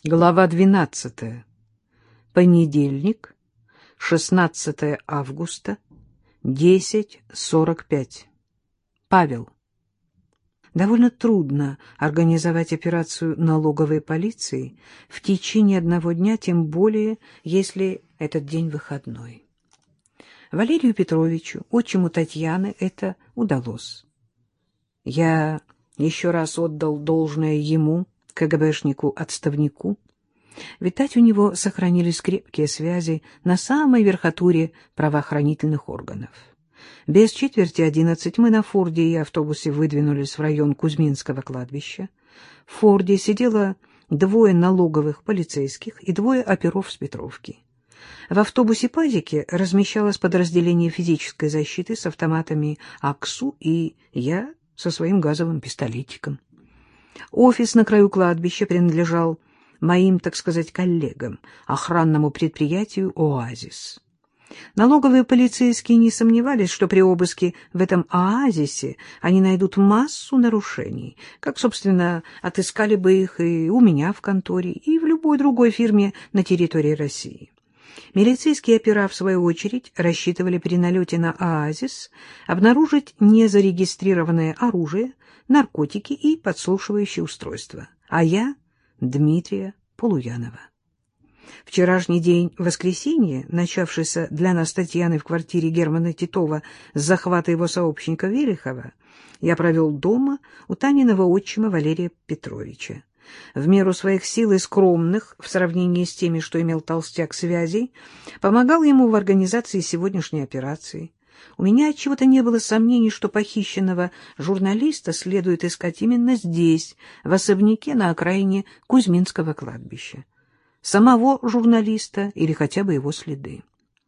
Глава 12. Понедельник, 16 августа, 10:45. Павел. Довольно трудно организовать операцию налоговой полиции в течение одного дня, тем более, если этот день выходной. Валерию Петровичу, отчиму Татьяны, это удалось. Я еще раз отдал должное ему, КГБшнику-отставнику. Видать, у него сохранились крепкие связи на самой верхотуре правоохранительных органов. Без 10:45 мы на Форде и автобусе выдвинулись в район Кузьминского кладбища. В Форде сидело 2 налоговых полицейских и 2 оперов с Петровки. В автобусе «Пазики» размещалось подразделение физической защиты с автоматами АКСУ и я со своим газовым пистолетиком. Офис на краю кладбища принадлежал моим, так сказать, коллегам, охранному предприятию «Оазис». Налоговые полицейские не сомневались, что при обыске в этом оазисе они найдут массу нарушений, как, собственно, отыскали бы их и у меня в конторе, и в любой другой фирме на территории России. Милицейские опера, в свою очередь, рассчитывали при налете на оазис обнаружить незарегистрированное оружие, наркотики и подслушивающие устройства. А я — Дмитрия Полуянова. Вчерашний день, воскресенье, начавшийся для нас Татьяны в квартире Германа Титова с захвата его сообщника Велихова, я провел дома у Таниного отчима Валерия Петровича. В меру своих сил и скромных, в сравнении с теми, что имел толстяк, связей, помогал ему в организации сегодняшней операции. У меня отчего-то не было сомнений, что похищенного журналиста следует искать именно здесь, в особняке на окраине Кузьминского кладбища. Самого журналиста или хотя бы его следы.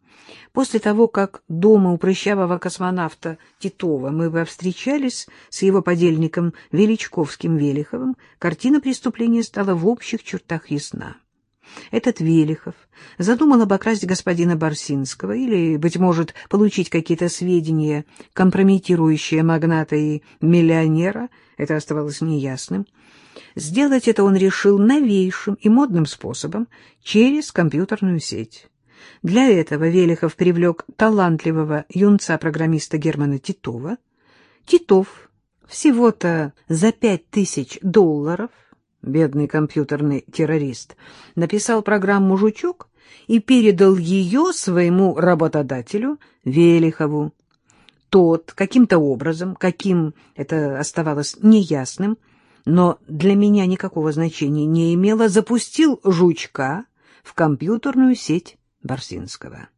После того, как дома у прыщавого космонавта Титова мы повстречались с его подельником Величковским Велиховым, картина преступления стала в общих чертах ясна. Этот Велихов задумал обокрасть господина Барсинского или, быть может, получить какие-то сведения, компрометирующие магната и миллионера, это оставалось неясным. Сделать это он решил новейшим и модным способом через компьютерную сеть. Для этого Велихов привлек талантливого юнца-программиста Германа Титова. Титов всего-то за $5000, бедный компьютерный террорист, написал программу «Жучок» и передал ее своему работодателю Велихову. Тот каким-то образом, каким это оставалось неясным, но для меня никакого значения не имело, запустил «Жучка» в компьютерную сеть Барсинского.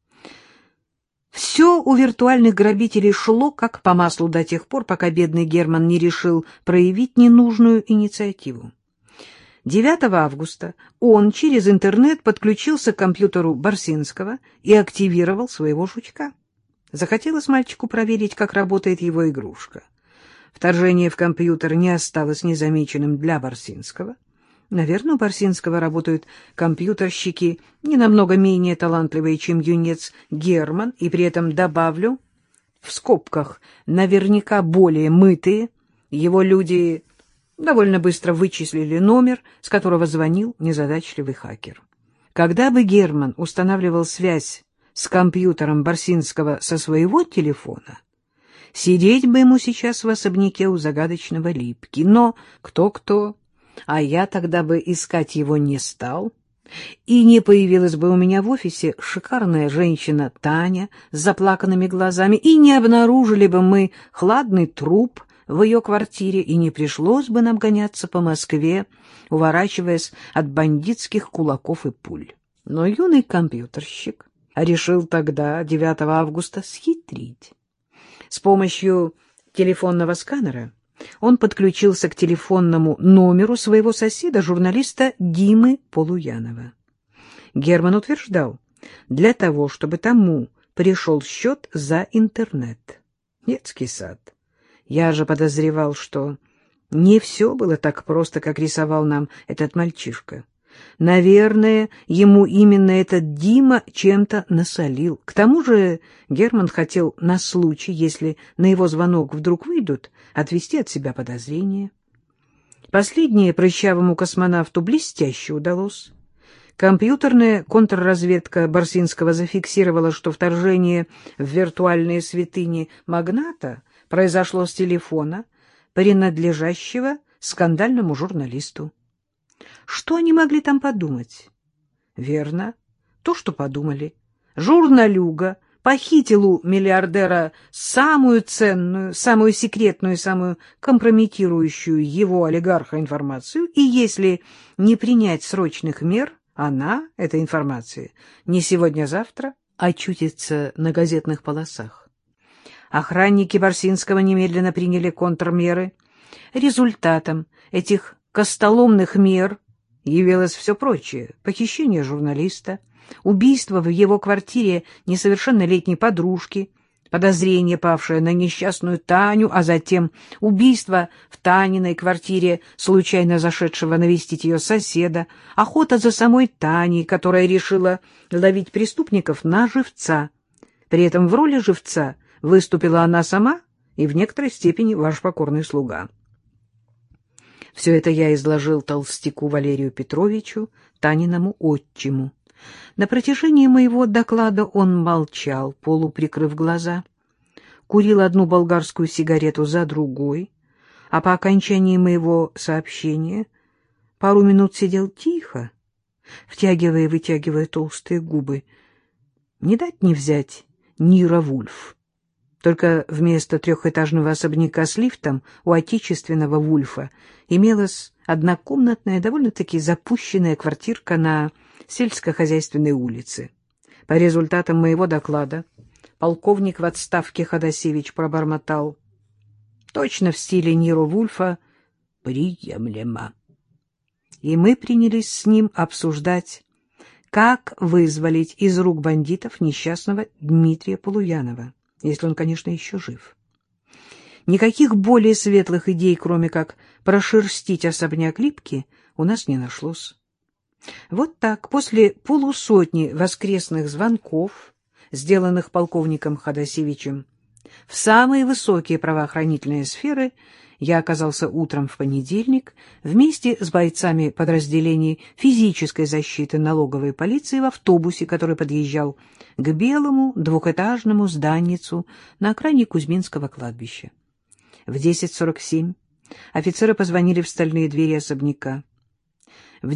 Все у виртуальных грабителей шло как по маслу до тех пор, пока бедный Герман не решил проявить ненужную инициативу. 9 августа он через интернет подключился к компьютеру Барсинского и активировал своего «Жучка». Захотелось мальчику проверить, как работает его игрушка. Вторжение в компьютер не осталось незамеченным для Барсинского. Наверное, у Барсинского работают компьютерщики не намного менее талантливые, чем юнец Герман, и при этом добавлю, в скобках, наверняка более мытые. Его люди довольно быстро вычислили номер, с которого звонил незадачливый хакер. Когда бы Герман устанавливал связь с компьютером Барсинского со своего телефона, сидеть бы ему сейчас в особняке у загадочного Липки. Но кто-кто, а я тогда бы искать его не стал, и не появилась бы у меня в офисе шикарная женщина Таня с заплаканными глазами, и не обнаружили бы мы хладный труп в ее квартире, и не пришлось бы нам гоняться по Москве, уворачиваясь от бандитских кулаков и пуль. Но юный компьютерщик решил тогда, 9 августа, схитрить. С помощью телефонного сканера он подключился к телефонному номеру своего соседа, журналиста Димы Полуянова. Герман утверждал, для того, чтобы тому пришел счет за интернет. Детский сад. Я же подозревал, что не все было так просто, как рисовал нам этот мальчишка. Наверное, ему именно этот Дима чем-то насолил. К тому же Герман хотел на случай, если на его звонок вдруг выйдут, отвести от себя подозрения. Последнее прыщавому космонавту блестяще удалось. Компьютерная контрразведка Барсинского зафиксировала, что вторжение в виртуальные святыни магната произошло с телефона, принадлежащего скандальному журналисту. Что они могли там подумать? Верно, то, что подумали. Журналюга похитил у миллиардера самую ценную, самую секретную, самую компрометирующую его олигарха информацию, и если не принять срочных мер, она, эта информация, не сегодня-завтра очутится на газетных полосах. Охранники Барсинского немедленно приняли контрмеры. Результатом этих костоломных мер явилось все прочее: похищение журналиста, убийство в его квартире несовершеннолетней подружки, подозрение, павшее на несчастную Таню, а затем убийство в Таниной квартире случайно зашедшего навестить ее соседа, охота за самой Таней, которая решила ловить преступников на живца. При этом в роли живца выступила она сама и в некоторой степени ваш покорный слуга. Все это я изложил толстяку Валерию Петровичу, Таниному отчиму. На протяжении моего доклада он молчал, полуприкрыв глаза, курил одну болгарскую сигарету за другой, а по окончании моего сообщения пару минут сидел тихо, втягивая и вытягивая толстые губы. Не дать не взять Нира Вульф. Только вместо трехэтажного особняка с лифтом у отечественного Вульфа имелась однокомнатная, довольно-таки запущенная квартирка на сельскохозяйственной улице. По результатам моего доклада полковник в отставке Ходосевич пробормотал: точно в стиле Ниро Вульфа, приемлемо. И мы принялись с ним обсуждать, как вызволить из рук бандитов несчастного Дмитрия Полуянова, если он, конечно, еще жив. Никаких более светлых идей, кроме как прошерстить особняк Липки, у нас не нашлось. Вот так, после полусотни воскресных звонков, сделанных полковником Ходосевичем в самые высокие правоохранительные сферы, я оказался утром в понедельник вместе с бойцами подразделений физической защиты налоговой полиции в автобусе, который подъезжал к белому двухэтажному зданицу на окраине Кузьминского кладбища. В 10:47 офицеры позвонили в стальные двери особняка. В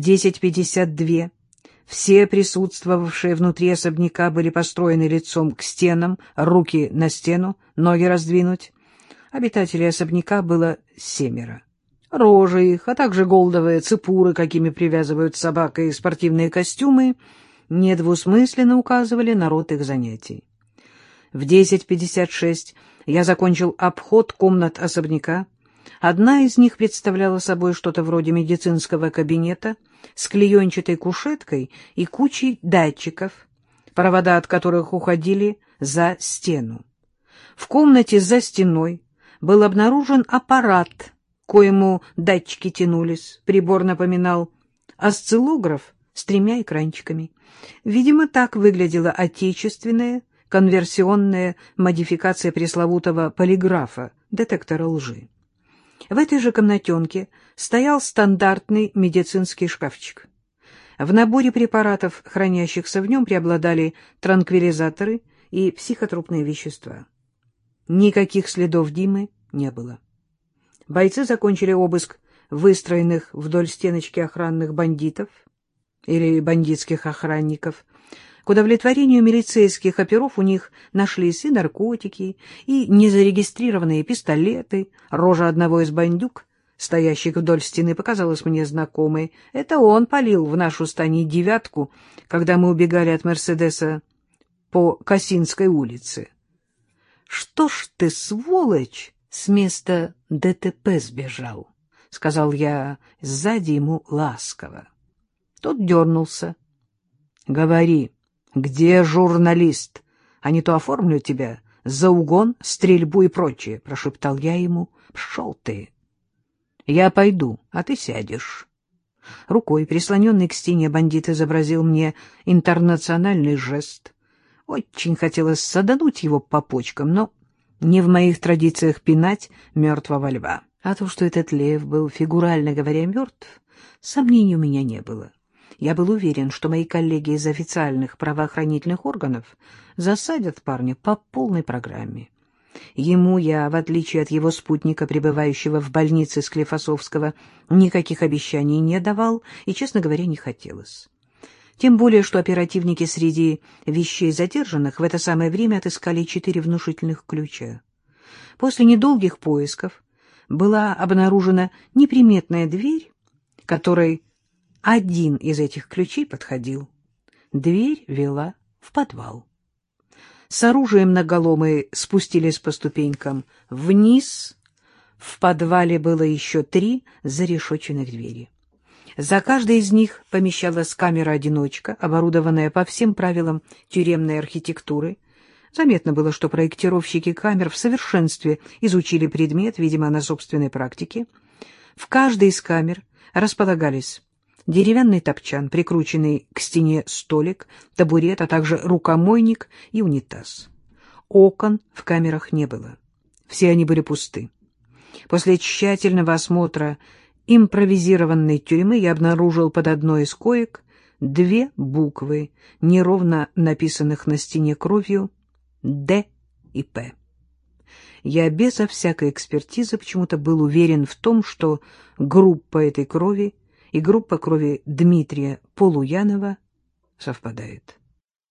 10:52 все присутствовавшие внутри особняка были построены лицом к стенам, руки на стену, ноги раздвинуть. Обитателей особняка было 7. Рожи их, а также голдовые цепуры, какими привязывают собак, и спортивные костюмы недвусмысленно указывали на род их занятий. В 10:56 я закончил обход комнат особняка. Одна из них представляла собой что-то вроде медицинского кабинета с клеенчатой кушеткой и кучей датчиков, провода от которых уходили за стену. В комнате за стеной был обнаружен аппарат, к коему датчики тянулись. Прибор напоминал осциллограф с 3 экранчиками. Видимо, так выглядела отечественная конверсионная модификация пресловутого полиграфа, детектора лжи. В этой же комнатенке стоял стандартный медицинский шкафчик. В наборе препаратов, хранящихся в нем, преобладали транквилизаторы и психотропные вещества. Никаких следов Димы не было. Бойцы закончили обыск выстроенных вдоль стеночки охранных бандитов или бандитских охранников. К удовлетворению милицейских оперов у них нашлись и наркотики, и незарегистрированные пистолеты. Рожа одного из бандюк, стоящих вдоль стены, показалась мне знакомой. Это он палил в нашу с Таней девятку, когда мы убегали от «Мерседеса» по Косинской улице. — Что ж ты, сволочь, с места ДТП сбежал? — сказал я сзади ему ласково. Тот дернулся. — Говори, где журналист? А не то оформлю тебя за угон, стрельбу и прочее, — прошептал я ему. — Пшел ты. Я пойду, а ты сядешь. Рукой, прислоненный к стене, бандит изобразил мне интернациональный жест. Очень хотелось садануть его по почкам, но не в моих традициях пинать мертвого льва. А то, что этот лев был, фигурально говоря, мертв, сомнений у меня не было. Я был уверен, что мои коллеги из официальных правоохранительных органов засадят парня по полной программе. Ему я, в отличие от его спутника, пребывающего в больнице Склифосовского, никаких обещаний не давал и, честно говоря, не хотелось. Тем более, что оперативники среди вещей задержанных в это самое время отыскали 4 внушительных ключа. После недолгих поисков была обнаружена неприметная дверь, которой один из этих ключей подходил. Дверь вела в подвал. С оружием наголо мы спустились по ступенькам вниз. В подвале было еще 3 зарешоченных двери. За каждой из них помещалась камера-одиночка, оборудованная по всем правилам тюремной архитектуры. Заметно было, что проектировщики камер в совершенстве изучили предмет, видимо, на собственной практике. В каждой из камер располагались деревянный топчан, прикрученный к стене столик, табурет, а также рукомойник и унитаз. Окон в камерах не было. Все они были пусты. После тщательного осмотра импровизированной тюрьмы я обнаружил под одной из коек 2 буквы, неровно написанных на стене кровью «Д» и «П». Я безо всякой экспертизы почему-то был уверен в том, что группа этой крови и группа крови Дмитрия Полуянова совпадает.